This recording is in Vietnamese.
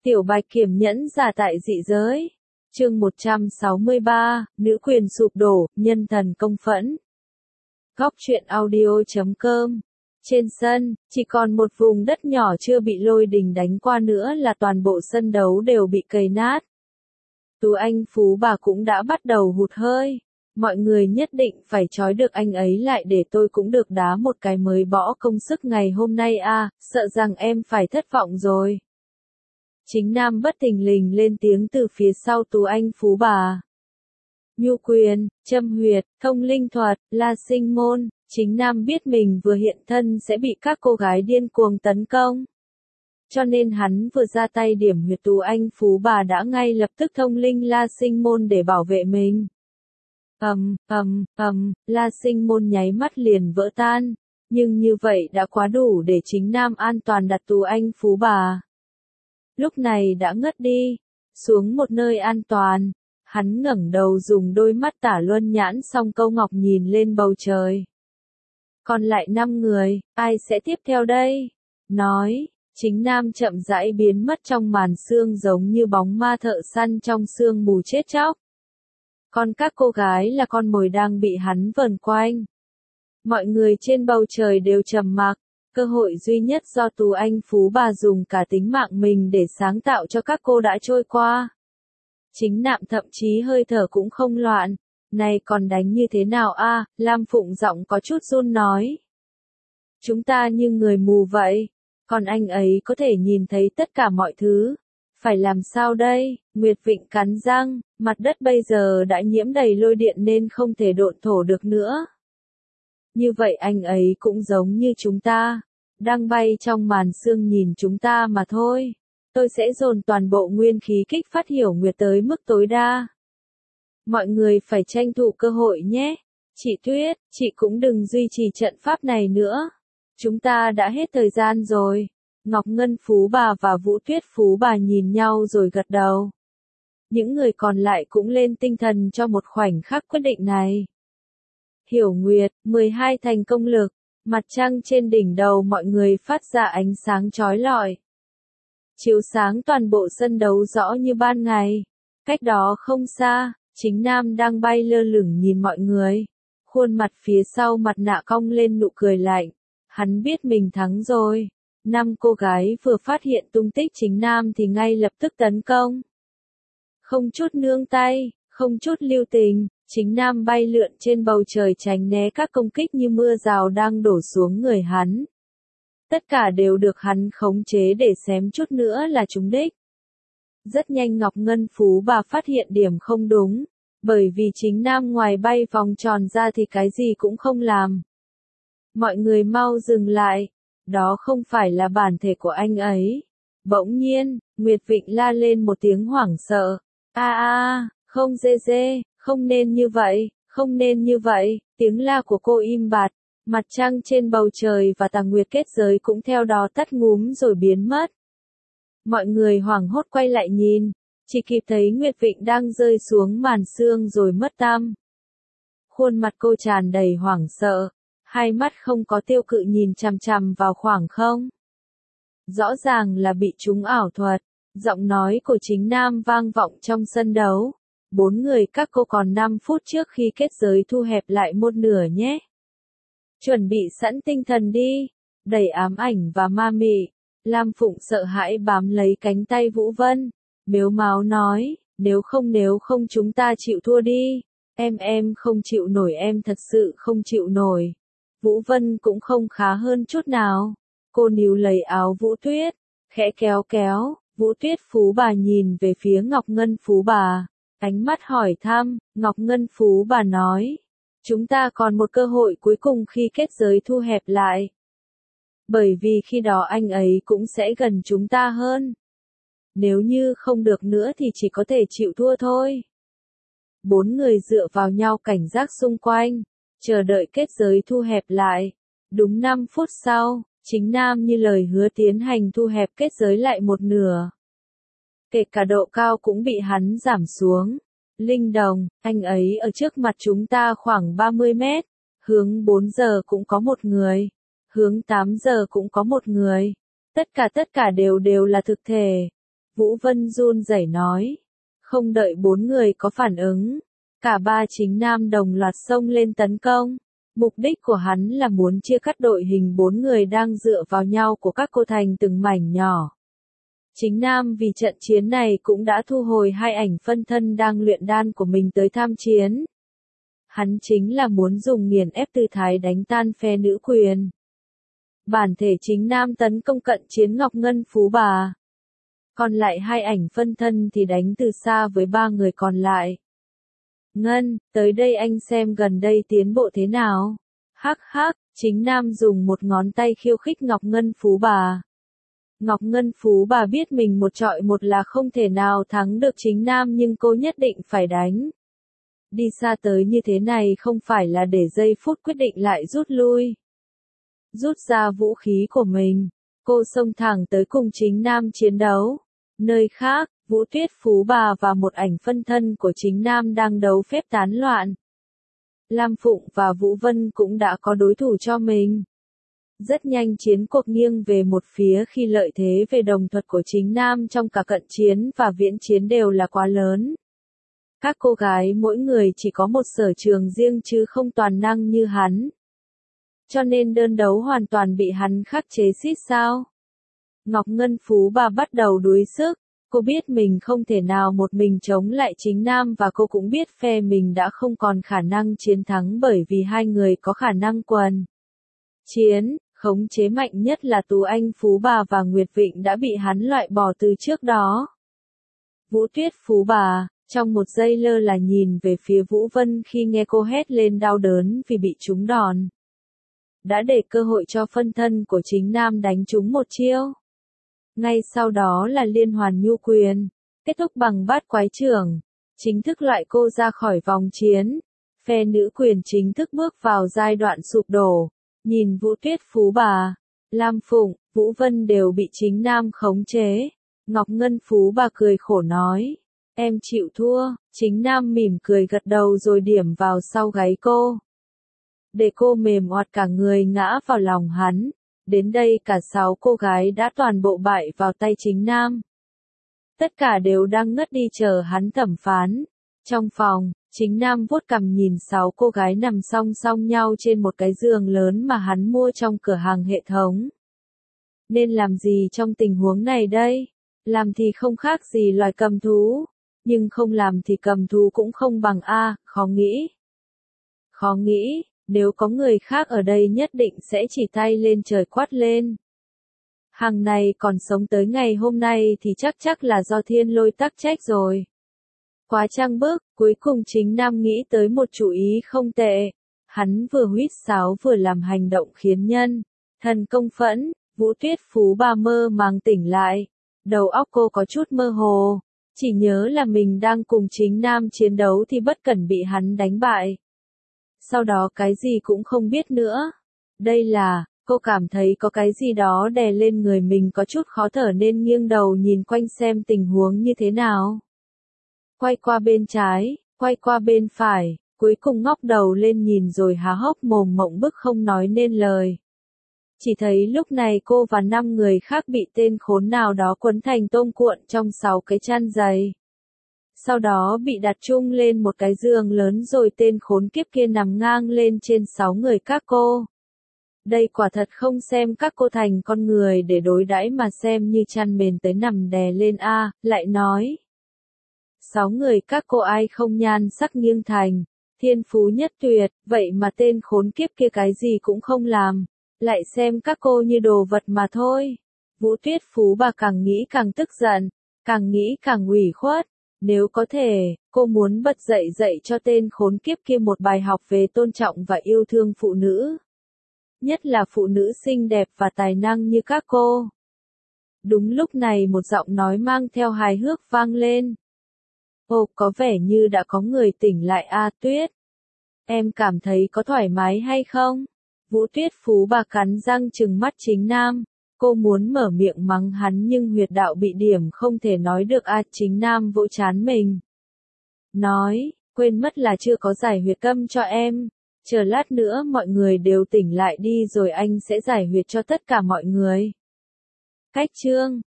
Tiểu Bạch Kiểm nhẫn giả tại dị giới. Chương 163, nữ quyền sụp đổ, nhân thần công phẫn. Góc truyện audio.com. Trên sân, chỉ còn một vùng đất nhỏ chưa bị lôi đình đánh qua nữa là toàn bộ sân đấu đều bị cày nát. Tú Anh Phú Bà cũng đã bắt đầu hụt hơi. Mọi người nhất định phải trói được anh ấy lại để tôi cũng được đá một cái mới bỏ công sức ngày hôm nay à, sợ rằng em phải thất vọng rồi. Chính Nam bất thình lình lên tiếng từ phía sau Tú Anh Phú Bà. Nhu quyền, châm huyệt, thông linh thuật, la sinh môn, Chính Nam biết mình vừa hiện thân sẽ bị các cô gái điên cuồng tấn công. Cho nên hắn vừa ra tay điểm huyệt Tú Anh Phú Bà đã ngay lập tức thông linh la sinh môn để bảo vệ mình. La sinh môn nháy mắt liền vỡ tan, nhưng như vậy đã quá đủ để Chính Nam an toàn đặt Tú Anh Phú Bà. Lúc này đã ngất đi, xuống một nơi an toàn, hắn ngẩng đầu dùng đôi mắt tả luân nhãn song câu ngọc nhìn lên bầu trời. Còn lại 5 người, ai sẽ tiếp theo đây? Nói, Chính Nam chậm rãi biến mất trong màn sương giống như bóng ma thợ săn trong sương mù chết chóc. Còn các cô gái là con mồi đang bị hắn vờn quanh. Mọi người trên bầu trời đều trầm mặc. Cơ hội duy nhất do Tú Anh Phú Bà dùng cả tính mạng mình để sáng tạo cho các cô đã trôi qua. Chính Nạm thậm chí hơi thở cũng không loạn. Này còn đánh như thế nào a? Lam Phụng giọng có chút run nói. Chúng ta như người mù vậy. Còn anh ấy có thể nhìn thấy tất cả mọi thứ. Phải làm sao đây? Nguyệt Vịnh cắn răng, mặt đất bây giờ đã nhiễm đầy lôi điện nên không thể độn thổ được nữa. Như vậy anh ấy cũng giống như chúng ta, đang bay trong màn sương nhìn chúng ta mà thôi. Tôi sẽ dồn toàn bộ nguyên khí kích phát hiểu nguyệt tới mức tối đa. Mọi người phải tranh thủ cơ hội nhé. Chị Tuyết, chị cũng đừng duy trì trận pháp này nữa. Chúng ta đã hết thời gian rồi. Ngọc Ngân Phú Bà và Vũ Tuyết Phú Bà nhìn nhau rồi gật đầu. Những người còn lại cũng lên tinh thần cho một khoảnh khắc quyết định này. Hiểu nguyệt, 12 thành công lực, mặt trăng trên đỉnh đầu mọi người phát ra ánh sáng chói lọi. Chiếu sáng toàn bộ sân đấu rõ như ban ngày. Cách đó không xa, Chính Nam đang bay lơ lửng nhìn mọi người. Khuôn mặt phía sau mặt nạ cong lên nụ cười lạnh. Hắn biết mình thắng rồi. 5 cô gái vừa phát hiện tung tích Chính Nam thì ngay lập tức tấn công. Không chút nương tay, không chút lưu tình. Chính Nam bay lượn trên bầu trời tránh né các công kích như mưa rào đang đổ xuống người hắn. Tất cả đều được hắn khống chế để xém chút nữa là trúng đích. Rất nhanh Ngọc Ngân Phú Bà phát hiện điểm không đúng, bởi vì Chính Nam ngoài bay vòng tròn ra thì cái gì cũng không làm. Mọi người mau dừng lại, đó không phải là bản thể của anh ấy. Bỗng nhiên, Nguyệt Vịnh la lên một tiếng hoảng sợ. Không dê. Không nên như vậy, không nên như vậy, tiếng la của cô im bặt, mặt trăng trên bầu trời và tà nguyệt kết giới cũng theo đó tắt ngúm rồi biến mất. Mọi người hoảng hốt quay lại nhìn, chỉ kịp thấy Nguyệt Vịnh đang rơi xuống màn sương rồi mất tăm. Khuôn mặt cô tràn đầy hoảng sợ, hai mắt không có tiêu cự nhìn chằm chằm vào khoảng không. Rõ ràng là bị trúng ảo thuật, giọng nói của Chính Nam vang vọng trong sân đấu. 4 người các cô còn 5 phút trước khi kết giới thu hẹp lại một nửa nhé. Chuẩn bị sẵn tinh thần đi. Đầy ám ảnh và ma mị. Lam Phụng sợ hãi bám lấy cánh tay Vũ Vân. Mếu máo nói, nếu không chúng ta chịu thua đi. Em không chịu nổi, em thật sự không chịu nổi. Vũ Vân cũng không khá hơn chút nào. Cô níu lấy áo Vũ Tuyết, khẽ kéo. Vũ Tuyết Phú Bà nhìn về phía Ngọc Ngân Phú Bà. Ánh mắt hỏi thăm, Ngọc Ngân Phú Bà nói. Chúng ta còn một cơ hội cuối cùng khi kết giới thu hẹp lại. Bởi vì khi đó anh ấy cũng sẽ gần chúng ta hơn. Nếu như không được nữa thì chỉ có thể chịu thua thôi. 4 người dựa vào nhau cảnh giác xung quanh, chờ đợi kết giới thu hẹp lại. Đúng 5 phút sau, Chính Nam như lời hứa tiến hành thu hẹp kết giới lại một nửa. Kể cả độ cao cũng bị hắn giảm xuống. Linh Đồng, anh ấy ở trước mặt chúng ta khoảng 30 mét. Hướng 4 giờ cũng có một người. Hướng 8 giờ cũng có một người. Tất cả đều là thực thể. Vũ Vân run rẩy nói. Không đợi 4 người có phản ứng, cả 3 chính nam đồng loạt xông lên tấn công. Mục đích của hắn là muốn chia cắt đội hình 4 người đang dựa vào nhau của các cô thành từng mảnh nhỏ. Chính nam vì trận chiến này cũng đã thu hồi 2 ảnh phân thân đang luyện đan của mình tới tham chiến. Hắn chính là muốn dùng nghiền ép tư thái đánh tan phe nữ quyền. Bản thể chính nam tấn công cận chiến Ngọc Ngân Phú Bà. Còn lại 2 ảnh phân thân thì đánh từ xa với 3 người còn lại. Ngân, tới đây anh xem gần đây tiến bộ thế nào. Hắc hắc, chính nam dùng một ngón tay khiêu khích Ngọc Ngân Phú Bà. Ngọc Ngân Phú Bà biết mình một trọi một là không thể nào thắng được chính nam nhưng cô nhất định phải đánh. Đi xa tới như thế này không phải là để giây phút quyết định lại rút lui. Rút ra vũ khí của mình, cô xông thẳng tới cùng chính nam chiến đấu. Nơi khác, Vũ Tuyết Phú Bà và một ảnh phân thân của chính nam đang đấu phép tán loạn. Lam Phụng và Vũ Vân cũng đã có đối thủ cho mình. Rất nhanh chiến cuộc nghiêng về một phía khi lợi thế về đồng thuật của chính nam trong cả cận chiến và viễn chiến đều là quá lớn. Các cô gái mỗi người chỉ có một sở trường riêng chứ không toàn năng như hắn. Cho nên đơn đấu hoàn toàn bị hắn khắc chế xít sao. Ngọc Ngân Phú Bà bắt đầu đuối sức, cô biết mình không thể nào một mình chống lại chính nam và cô cũng biết phe mình đã không còn khả năng chiến thắng bởi vì 2 người có khả năng quần chiến, khống chế mạnh nhất là Tú Anh Phú Bà và Nguyệt Vịnh đã bị hắn loại bỏ từ trước đó. Vũ Tuyết Phú Bà, trong một giây lơ là nhìn về phía Vũ Vân khi nghe cô hét lên đau đớn vì bị trúng đòn. Đã để cơ hội cho phân thân của chính nam đánh trúng một chiêu. Ngay sau đó là liên hoàn nhu quyền, kết thúc bằng bát quái trưởng, chính thức loại cô ra khỏi vòng chiến. Phe nữ quyền chính thức bước vào giai đoạn sụp đổ. Nhìn Vũ Tuyết Phú Bà, Lam Phụng, Vũ Vân đều bị chính nam khống chế. Ngọc Ngân Phú Bà cười khổ nói, em chịu thua. Chính nam mỉm cười gật đầu rồi điểm vào sau gáy cô. Để cô mềm oặt cả người ngã vào lòng hắn. Đến đây cả 6 cô gái đã toàn bộ bại vào tay chính nam. Tất cả đều đang ngất đi chờ hắn thẩm phán. Trong phòng, chính nam vuốt cằm nhìn 6 cô gái nằm song song nhau trên một cái giường lớn mà hắn mua trong cửa hàng hệ thống. Nên làm gì trong tình huống này đây? Làm thì không khác gì loài cầm thú. Nhưng không làm thì cầm thú cũng không bằng A, khó nghĩ. Khó nghĩ. Nếu có người khác ở đây nhất định sẽ chỉ tay lên trời quát lên. Hàng này còn sống tới ngày hôm nay thì chắc là do thiên lôi tắc trách rồi. Quá trăng bức, cuối cùng chính nam nghĩ tới một chủ ý không tệ. Hắn vừa huýt sáo vừa làm hành động khiến thần công phẫn. Vũ Tuyết Phú Bà mơ màng tỉnh lại. Đầu óc cô có chút mơ hồ. Chỉ nhớ là mình đang cùng chính nam chiến đấu thì bất cẩn bị hắn đánh bại. Sau đó cái gì cũng không biết nữa. Đây là, cô cảm thấy có cái gì đó đè lên người mình có chút khó thở nên nghiêng đầu nhìn quanh xem tình huống như thế nào. Quay qua bên trái, quay qua bên phải, cuối cùng ngóc đầu lên nhìn rồi há hốc mồm mộng bức không nói nên lời. Chỉ thấy lúc này cô và 5 người khác bị tên khốn nào đó quấn thành tôm cuộn trong 6 cái chăn dày. Sau đó bị đặt chung lên một cái giường lớn rồi tên khốn kiếp kia nằm ngang lên trên 6 người các cô. Đây quả thật không xem các cô thành con người để đối đãi mà xem như chăn mền tới nằm đè lên A, lại nói. 6 người các cô ai không nhan sắc nghiêng thành, thiên phú nhất tuyệt, vậy mà tên khốn kiếp kia cái gì cũng không làm, lại xem các cô như đồ vật mà thôi. Vũ Tuyết Phú Bà càng nghĩ càng tức giận, càng nghĩ càng ủy khuất. Nếu có thể, cô muốn bật dậy cho tên khốn kiếp kia một bài học về tôn trọng và yêu thương phụ nữ. Nhất là phụ nữ xinh đẹp và tài năng như các cô. Đúng lúc này một giọng nói mang theo hài hước vang lên. Ồ, có vẻ như đã có người tỉnh lại A Tuyết. Em cảm thấy có thoải mái hay không? Vũ Tuyết Phú Bà cắn răng trừng mắt chính nam. Cô muốn mở miệng mắng hắn nhưng huyệt đạo bị điểm không thể nói được A chính nam vỗ chán mình. Nói, quên mất là chưa có giải huyệt câm cho em. Chờ lát nữa mọi người đều tỉnh lại đi rồi anh sẽ giải huyệt cho tất cả mọi người. Cách chương